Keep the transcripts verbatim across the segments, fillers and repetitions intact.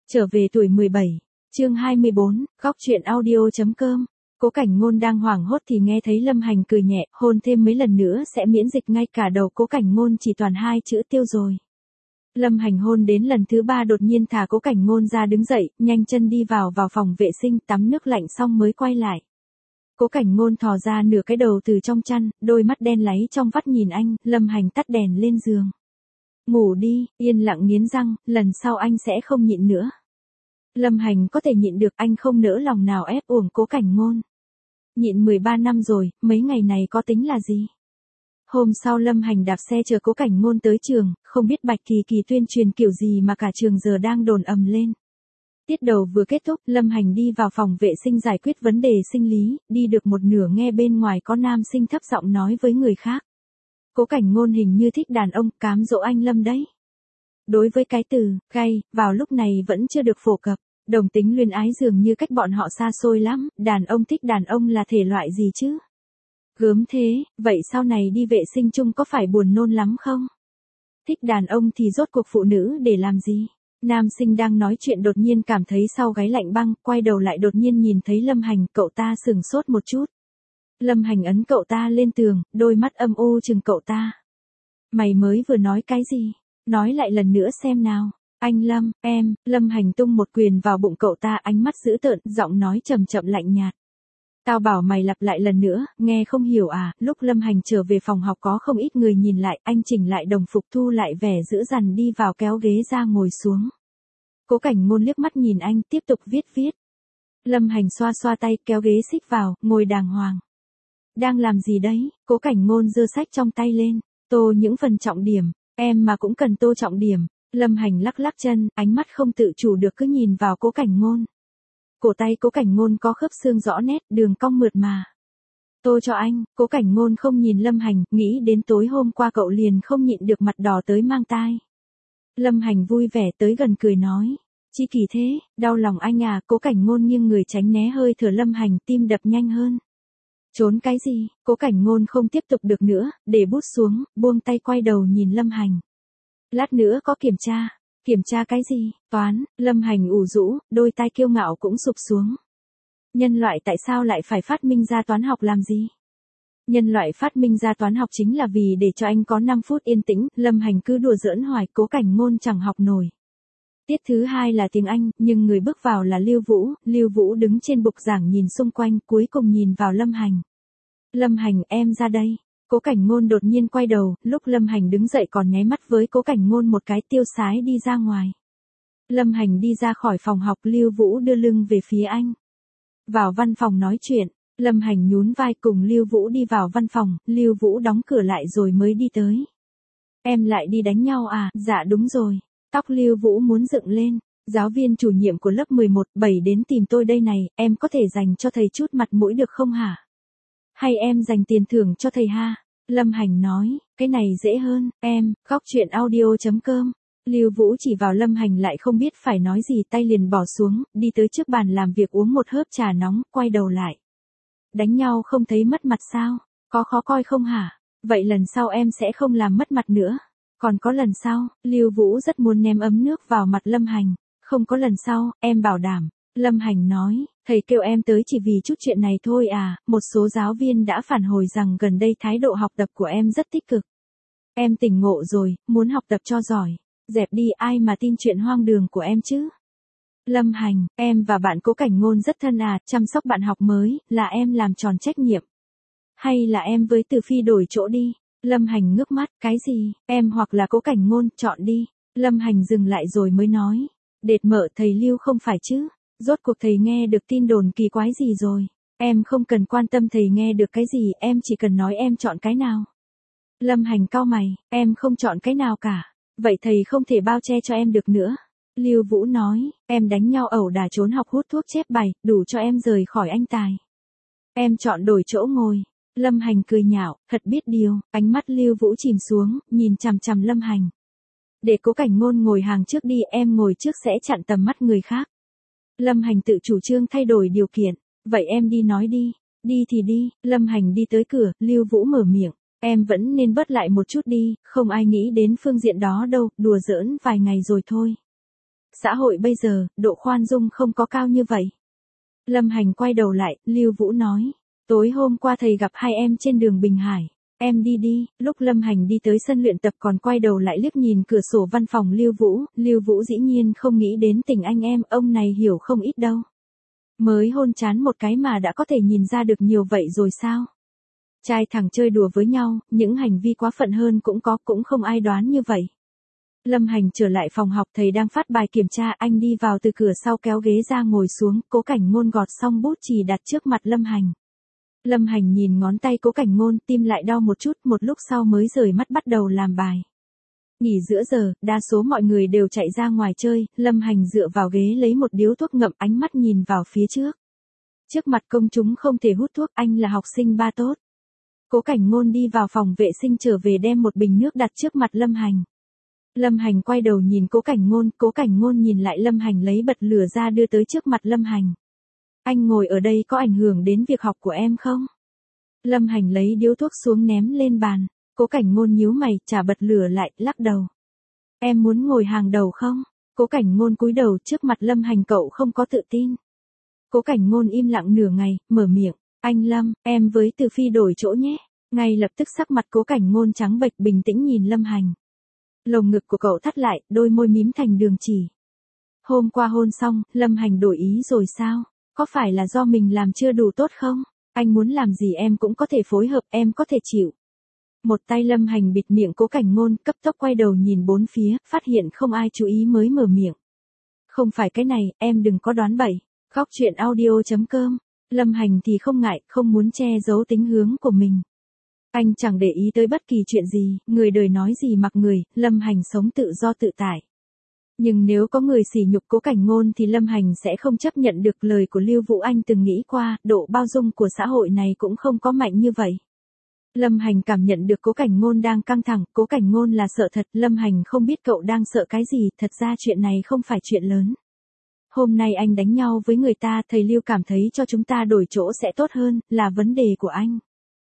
Trở về tuổi mười bảy, chương hai mươi bốn, góc truyện audio.com. Cố Cảnh Ngôn đang hoảng hốt thì nghe thấy Lâm Hành cười nhẹ, hôn thêm mấy lần nữa sẽ miễn dịch. Ngay cả đầu Cố Cảnh Ngôn chỉ toàn hai chữ tiêu rồi. Lâm Hành hôn đến lần thứ ba đột nhiên thả Cố Cảnh Ngôn ra đứng dậy, nhanh chân đi vào vào phòng vệ sinh tắm nước lạnh xong mới quay lại. Cố Cảnh Ngôn thò ra nửa cái đầu từ trong chăn, đôi mắt đen láy trong vắt nhìn anh. Lâm Hành tắt đèn lên giường. Ngủ đi, yên lặng nghiến răng, lần sau anh sẽ không nhịn nữa. Lâm Hành có thể nhịn được, anh không nỡ lòng nào ép uổng Cố Cảnh Ngôn. Nhịn mười ba năm rồi, mấy ngày này có tính là gì? Hôm sau Lâm Hành đạp xe chờ Cố Cảnh Ngôn tới trường, không biết Bạch Kỳ Kỳ tuyên truyền kiểu gì mà cả trường giờ đang đồn ầm lên. Tiết đầu vừa kết thúc, Lâm Hành đi vào phòng vệ sinh giải quyết vấn đề sinh lý, đi được một nửa nghe bên ngoài có nam sinh thấp giọng nói với người khác. Cố Cảnh Ngôn hình như thích đàn ông, cám dỗ anh Lâm đấy. Đối với cái từ gay, vào lúc này vẫn chưa được phổ cập, đồng tính luyến ái dường như cách bọn họ xa xôi lắm, đàn ông thích đàn ông là thể loại gì chứ? Gớm thế, vậy sau này đi vệ sinh chung có phải buồn nôn lắm không? Thích đàn ông thì rốt cuộc phụ nữ để làm gì? Nam sinh đang nói chuyện đột nhiên cảm thấy sau gáy lạnh băng, quay đầu lại đột nhiên nhìn thấy Lâm Hành, cậu ta sừng sốt một chút. Lâm Hành ấn cậu ta lên tường, đôi mắt âm u chừng cậu ta. Mày mới vừa nói cái gì? Nói lại lần nữa xem nào. Anh Lâm, em, Lâm Hành tung một quyền vào bụng cậu ta, ánh mắt dữ tợn, giọng nói chậm chậm lạnh nhạt. Tao bảo mày lặp lại lần nữa, nghe không hiểu à? Lúc Lâm Hành trở về phòng học có không ít người nhìn lại, anh chỉnh lại đồng phục thu lại vẻ dữ dằn đi vào kéo ghế ra ngồi xuống. Cố Cảnh Ngôn liếc mắt nhìn anh, tiếp tục viết viết. Lâm Hành xoa xoa tay, kéo ghế xích vào, ngồi đàng hoàng. Đang làm gì đấy? Cố Cảnh Ngôn giơ sách trong tay lên, tô những phần trọng điểm, em mà cũng cần tô trọng điểm. Lâm Hành lắc lắc chân, ánh mắt không tự chủ được cứ nhìn vào Cố Cảnh Ngôn. Cổ tay Cố Cảnh Ngôn có khớp xương rõ nét, đường cong mượt mà. Tô cho anh. Cố Cảnh Ngôn không nhìn Lâm Hành, nghĩ đến tối hôm qua cậu liền không nhịn được mặt đỏ tới mang tai. Lâm Hành vui vẻ tới gần cười nói, chi kỳ thế, đau lòng anh à? Cố Cảnh Ngôn nghiêng người tránh né hơi thở Lâm Hành, tim đập nhanh hơn. Trốn cái gì? Cố Cảnh Ngôn không tiếp tục được nữa, để bút xuống, buông tay quay đầu nhìn Lâm Hành. Lát nữa có kiểm tra. Kiểm tra cái gì? Toán. Lâm Hành ủ rũ, đôi tai kiêu ngạo cũng sụp xuống. Nhân loại tại sao lại phải phát minh ra toán học làm gì? Nhân loại phát minh ra toán học chính là vì để cho anh có năm phút yên tĩnh. Lâm Hành cứ đùa giỡn hoài, Cố Cảnh Ngôn chẳng học nổi. Tiết thứ hai là tiếng Anh, nhưng người bước vào là Lưu Vũ. Lưu Vũ đứng trên bục giảng nhìn xung quanh, cuối cùng nhìn vào Lâm Hành. Lâm Hành, em ra đây. Cố Cảnh Ngôn đột nhiên quay đầu, lúc Lâm Hành đứng dậy còn nháy mắt với Cố Cảnh Ngôn một cái, tiêu sái đi ra ngoài. Lâm Hành đi ra khỏi phòng học, Lưu Vũ đưa lưng về phía anh. Vào văn phòng nói chuyện, Lâm Hành nhún vai cùng Lưu Vũ đi vào văn phòng, Lưu Vũ đóng cửa lại rồi mới đi tới. Em lại đi đánh nhau à? Dạ đúng rồi. Tóc Lưu Vũ muốn dựng lên. Giáo viên chủ nhiệm của lớp mười một bảy đến tìm tôi đây này, em có thể dành cho thầy chút mặt mũi được không hả? Hay em dành tiền thưởng cho thầy ha? Lâm Hành nói, cái này dễ hơn, em, góc truyện audio.com. Lưu Vũ chỉ vào Lâm Hành lại không biết phải nói gì, tay liền bỏ xuống, đi tới trước bàn làm việc uống một hớp trà nóng, quay đầu lại. Đánh nhau không thấy mất mặt sao? Có khó coi không hả? Vậy lần sau em sẽ không làm mất mặt nữa. Còn có lần sau, Lưu Vũ rất muốn ném ấm nước vào mặt Lâm Hành. Không có lần sau, em bảo đảm. Lâm Hành nói, thầy kêu em tới chỉ vì chút chuyện này thôi à? Một số giáo viên đã phản hồi rằng gần đây thái độ học tập của em rất tích cực. Em tỉnh ngộ rồi, muốn học tập cho giỏi. Dẹp đi, ai mà tin chuyện hoang đường của em chứ? Lâm Hành, em và bạn Cố Cảnh Ngôn rất thân à, chăm sóc bạn học mới, là em làm tròn trách nhiệm. Hay là em với Từ Phi đổi chỗ đi? Lâm Hành ngước mắt, cái gì? Em hoặc là Cố Cảnh Ngôn, chọn đi. Lâm Hành dừng lại rồi mới nói. Đệt mợ thầy Lưu không phải chứ? Rốt cuộc thầy nghe được tin đồn kỳ quái gì rồi? Em không cần quan tâm thầy nghe được cái gì, em chỉ cần nói em chọn cái nào. Lâm Hành cau mày, em không chọn cái nào cả. Vậy thầy không thể bao che cho em được nữa. Lưu Vũ nói, em đánh nhau ẩu đả trốn học hút thuốc chép bài, đủ cho em rời khỏi anh tài. Em chọn đổi chỗ ngồi. Lâm Hành cười nhạo, thật biết điều, ánh mắt Lưu Vũ chìm xuống, nhìn chằm chằm Lâm Hành. Để Cố Cảnh Ngôn ngồi hàng trước đi, em ngồi trước sẽ chặn tầm mắt người khác. Lâm Hành tự chủ trương thay đổi điều kiện, vậy em đi nói đi, đi thì đi. Lâm Hành đi tới cửa, Lưu Vũ mở miệng, em vẫn nên bớt lại một chút đi, không ai nghĩ đến phương diện đó đâu, đùa giỡn vài ngày rồi thôi. Xã hội bây giờ, độ khoan dung không có cao như vậy. Lâm Hành quay đầu lại, Lưu Vũ nói. Tối hôm qua thầy gặp hai em trên đường Bình Hải. Em đi đi, lúc Lâm Hành đi tới sân luyện tập còn quay đầu lại liếc nhìn cửa sổ văn phòng Lưu Vũ, Lưu Vũ dĩ nhiên không nghĩ đến tình anh em, ông này hiểu không ít đâu. Mới hôn chán một cái mà đã có thể nhìn ra được nhiều vậy rồi sao? Trai thẳng chơi đùa với nhau, những hành vi quá phận hơn cũng có, cũng không ai đoán như vậy. Lâm Hành trở lại phòng học, thầy đang phát bài kiểm tra, anh đi vào từ cửa sau kéo ghế ra ngồi xuống, Cố Cảnh Ngôn gọt xong bút chì đặt trước mặt Lâm Hành. Lâm Hành nhìn ngón tay Cố Cảnh Ngôn, tim lại đau một chút, một lúc sau mới rời mắt bắt đầu làm bài. Nghỉ giữa giờ, đa số mọi người đều chạy ra ngoài chơi, Lâm Hành dựa vào ghế lấy một điếu thuốc ngậm, ánh mắt nhìn vào phía trước. Trước mặt công chúng không thể hút thuốc, anh là học sinh ba tốt. Cố Cảnh Ngôn đi vào phòng vệ sinh trở về đem một bình nước đặt trước mặt Lâm Hành. Lâm Hành quay đầu nhìn Cố Cảnh Ngôn, Cố Cảnh Ngôn nhìn lại Lâm Hành lấy bật lửa ra đưa tới trước mặt Lâm Hành. Anh ngồi ở đây có ảnh hưởng đến việc học của em không? Lâm Hành lấy điếu thuốc xuống ném lên bàn, Cố Cảnh Ngôn nhíu mày, trả bật lửa lại, lắc đầu. Em muốn ngồi hàng đầu không? Cố Cảnh Ngôn cúi đầu trước mặt Lâm Hành, cậu không có tự tin. Cố Cảnh Ngôn im lặng nửa ngày, mở miệng, anh Lâm, em với Từ Phi đổi chỗ nhé. Ngay lập tức sắc mặt Cố Cảnh Ngôn trắng bệch, bình tĩnh nhìn Lâm Hành. Lồng ngực của cậu thắt lại, đôi môi mím thành đường chỉ. Hôm qua hôn xong, Lâm Hành đổi ý rồi sao? Có phải là do mình làm chưa đủ tốt không? Anh muốn làm gì em cũng có thể phối hợp, em có thể chịu. Một tay Lâm Hành bịt miệng Cố Cảnh Ngôn, cấp tốc quay đầu nhìn bốn phía, phát hiện không ai chú ý mới mở miệng. Không phải cái này, em đừng có đoán bậy. Góc truyện audio chấm com. Lâm Hành thì không ngại, không muốn che giấu tính hướng của mình. Anh chẳng để ý tới bất kỳ chuyện gì, người đời nói gì mặc người, Lâm Hành sống tự do tự tại. Nhưng nếu có người sỉ nhục Cố Cảnh Ngôn thì Lâm Hành sẽ không chấp nhận được. Lời của Lưu Vũ Anh từng nghĩ qua, độ bao dung của xã hội này cũng không có mạnh như vậy. Lâm Hành cảm nhận được Cố Cảnh Ngôn đang căng thẳng, Cố Cảnh Ngôn là sợ thật, Lâm Hành không biết cậu đang sợ cái gì, thật ra chuyện này không phải chuyện lớn. Hôm nay anh đánh nhau với người ta, thầy Lưu cảm thấy cho chúng ta đổi chỗ sẽ tốt hơn, là vấn đề của anh.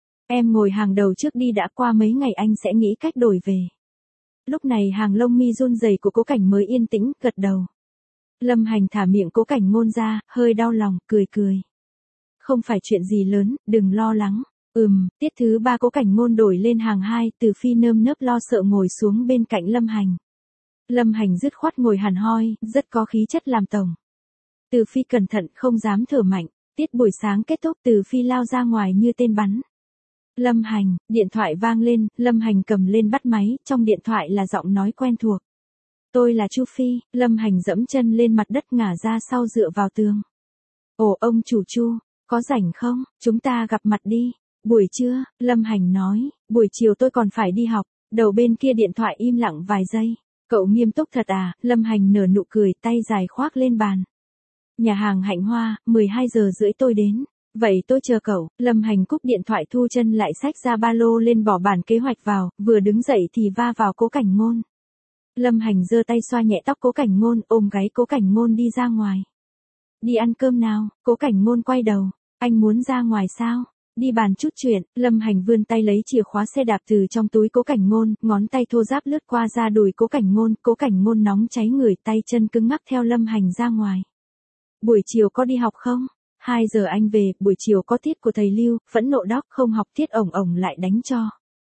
Em ngồi hàng đầu trước đi, đã qua mấy ngày anh sẽ nghĩ cách đổi về. Lúc này hàng lông mi run rẩy của Cố Cảnh mới yên tĩnh, gật đầu. Lâm Hành thả miệng Cố Cảnh Ngôn ra, hơi đau lòng, cười cười. Không phải chuyện gì lớn, đừng lo lắng. Ừm, tiết thứ ba Cố Cảnh Ngôn đổi lên hàng hai, Từ Phi nơm nớp lo sợ ngồi xuống bên cạnh Lâm Hành. Lâm Hành dứt khoát ngồi hẳn hoi, rất có khí chất làm tổng. Từ Phi cẩn thận, không dám thở mạnh. Tiết buổi sáng kết thúc, Từ Phi lao ra ngoài như tên bắn. Lâm Hành, điện thoại vang lên, Lâm Hành cầm lên bắt máy, trong điện thoại là giọng nói quen thuộc. Tôi là Chu Phi, Lâm Hành dẫm chân lên mặt đất ngả ra sau dựa vào tường. Ồ, ông chủ Chu, có rảnh không, chúng ta gặp mặt đi. Buổi trưa, Lâm Hành nói, buổi chiều tôi còn phải đi học. Đầu bên kia điện thoại im lặng vài giây. Cậu nghiêm túc thật à? Lâm Hành nở nụ cười, tay dài khoác lên bàn. Nhà hàng Hạnh Hoa, mười hai giờ rưỡi tôi đến. Vậy tôi chờ cậu. Lâm Hành cúp điện thoại, thu chân lại xách ra ba lô lên, bỏ bản kế hoạch vào, vừa đứng dậy thì va vào Cố Cảnh Ngôn. Lâm Hành giơ tay xoa nhẹ tóc Cố Cảnh Ngôn, ôm gáy Cố Cảnh Ngôn đi ra ngoài. Đi ăn cơm nào? Cố Cảnh Ngôn quay đầu. Anh muốn ra ngoài sao? Đi bàn chút chuyện. Lâm Hành vươn tay lấy chìa khóa xe đạp từ trong túi Cố Cảnh Ngôn, ngón tay thô ráp lướt qua da đùi Cố Cảnh Ngôn, Cố Cảnh Ngôn nóng cháy người, tay chân cứng ngắc theo Lâm Hành ra ngoài. Buổi chiều có đi học không? hai giờ anh về, buổi chiều có tiết của thầy Lưu, phẫn nộ đóc, không học tiết ổng ổng lại đánh cho.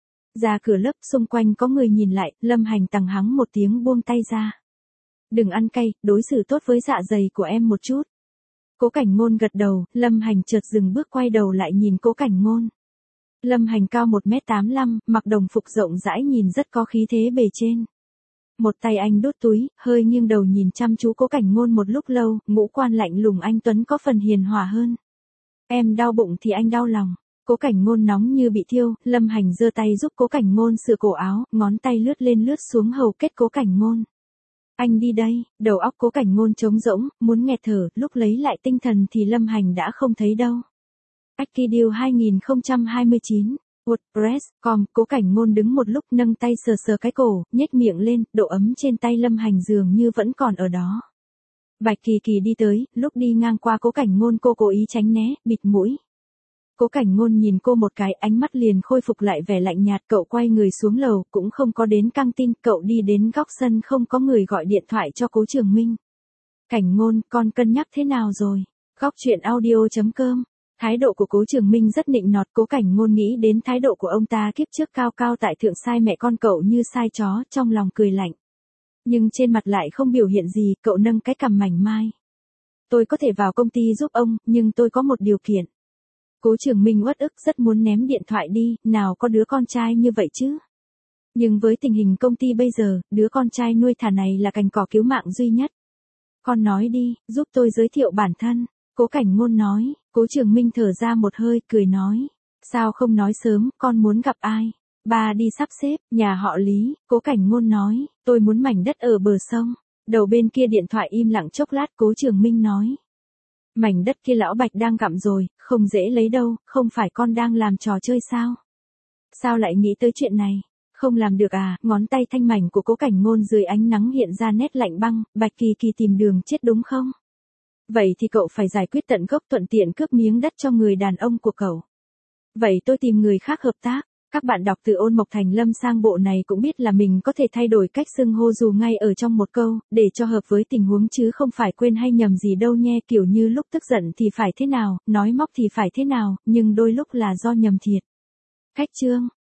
Ra cửa lớp, xung quanh có người nhìn lại, Lâm Hành tằng hắng một tiếng buông tay ra. Đừng ăn cay, đối xử tốt với dạ dày của em một chút. Cố Cảnh Ngôn gật đầu, Lâm Hành chợt dừng bước quay đầu lại nhìn Cố Cảnh Ngôn. Lâm Hành cao một mét tám mươi lăm, mặc đồng phục rộng rãi, nhìn rất có khí thế bề trên. Một tay anh đút túi, hơi nghiêng đầu nhìn chăm chú Cố Cảnh Ngôn một lúc lâu, ngũ quan lạnh lùng anh tuấn có phần hiền hòa hơn. Em đau bụng thì anh đau lòng. Cố Cảnh Ngôn nóng như bị thiêu, Lâm Hành giơ tay giúp Cố Cảnh Ngôn sửa cổ áo, ngón tay lướt lên lướt xuống hầu kết Cố Cảnh Ngôn. Anh đi đây. Đầu óc Cố Cảnh Ngôn trống rỗng, muốn nghẹt thở, lúc lấy lại tinh thần thì Lâm Hành đã không thấy đâu. Akideal hai không hai chín, WordPress chấm com. Cố Cảnh Ngôn đứng một lúc, nâng tay sờ sờ cái cổ, nhếch miệng lên, độ ấm trên tay Lâm Hành dường như vẫn còn ở đó. Bạch Kỳ Kỳ đi tới, lúc đi ngang qua Cố Cảnh Ngôn cô cố ý tránh né, bịt mũi. Cố Cảnh Ngôn nhìn cô một cái, ánh mắt liền khôi phục lại vẻ lạnh nhạt, cậu quay người xuống lầu, cũng không có đến căng tin, cậu đi đến góc sân, không có người gọi điện thoại cho Cố Trường Minh. Cảnh Ngôn, con cân nhắc thế nào rồi? Góc chuyện audio chấm com. Thái độ của Cố Trường Minh rất nịnh nọt. Cố Cảnh Ngôn nghĩ đến thái độ của ông ta kiếp trước cao cao tại thượng sai mẹ con cậu như sai chó, trong lòng cười lạnh. Nhưng trên mặt lại không biểu hiện gì, cậu nâng cái cằm mảnh mai. Tôi có thể vào công ty giúp ông, nhưng tôi có một điều kiện. Cố Trường Minh uất ức rất muốn ném điện thoại đi, nào có đứa con trai như vậy chứ. Nhưng với tình hình công ty bây giờ, đứa con trai nuôi thả này là cành cỏ cứu mạng duy nhất. Con nói đi, giúp tôi giới thiệu bản thân. Cố Cảnh Ngôn nói. Cố Trường Minh thở ra một hơi, cười nói. Sao không nói sớm, con muốn gặp ai? Ba đi sắp xếp, nhà họ Lý. Cố Cảnh Ngôn nói. Tôi muốn mảnh đất ở bờ sông. Đầu bên kia điện thoại im lặng chốc lát. Cố Trường Minh nói. Mảnh đất kia lão Bạch đang gặm rồi, không dễ lấy đâu, không phải con đang làm trò chơi sao? Sao lại nghĩ tới chuyện này? Không làm được à? Ngón tay thanh mảnh của Cố Cảnh Ngôn dưới ánh nắng hiện ra nét lạnh băng. Bạch Kỳ Kỳ tìm đường chết đúng không? Vậy thì cậu phải giải quyết tận gốc, thuận tiện cướp miếng đất cho người đàn ông của cậu. Vậy tôi tìm người khác hợp tác. Các bạn đọc từ Ôn Mộc Thành Lâm sang bộ này cũng biết là mình có thể thay đổi cách xưng hô dù ngay ở trong một câu, để cho hợp với tình huống chứ không phải quên hay nhầm gì đâu nhé. Kiểu như lúc tức giận thì phải thế nào, nói móc thì phải thế nào, nhưng đôi lúc là do nhầm thiệt. Cách chương